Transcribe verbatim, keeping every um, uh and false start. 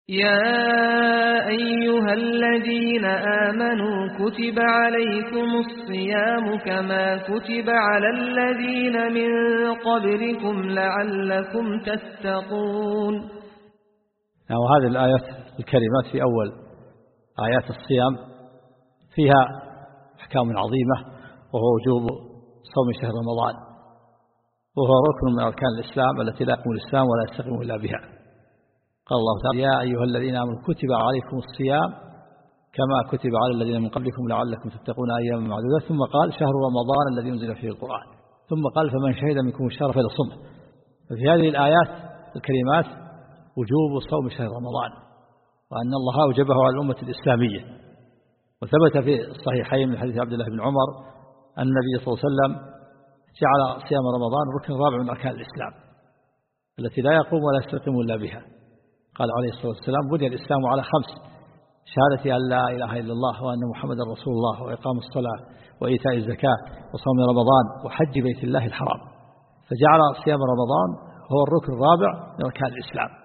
يا أيها الذين آمنوا كتب عليكم الصيام كما كتب على الذين من قبلكم لعلكم تتقون. وهذه الآيات الكريمات في أول آيات الصيام فيها أحكام عظيمة، وهو وجوب صوم شهر رمضان، وهو ركن من أركان الإسلام التي لا يقوم الإسلام ولا يستقيم إلا بها. قال الله تعالى: يا أيها الذين آمنوا كتب عليكم الصيام كما كتب على الذين من قبلكم لعلكم تتقون أياما معدودات. ثم قال: شهر رمضان الذي أنزل فيه القرآن. ثم قال: فمن شهد منكم الشهر فليصمه. ففي هذه الآيات الكريمات وجوب صوم شهر رمضان، وأن الله أوجبه على الأمة الإسلامية. وثبت في الصحيحين من حديث عبد الله بن عمر أن النبي صلى الله عليه وسلم جعل صيام رمضان ركن رابع من أركان الإسلام التي لا يقوم ولا يستقيم إلا بها. قال عليه الصلاة والسلام: بني الإسلام على خمس: شهادة أن لا إله إلا الله وأن محمدا رسول الله، وإقام الصلاة، وإيتاء الزكاة، وصوم رمضان، وحج بيت الله الحرام. فجعل صيام رمضان هو الركن الرابع من أركان الإسلام.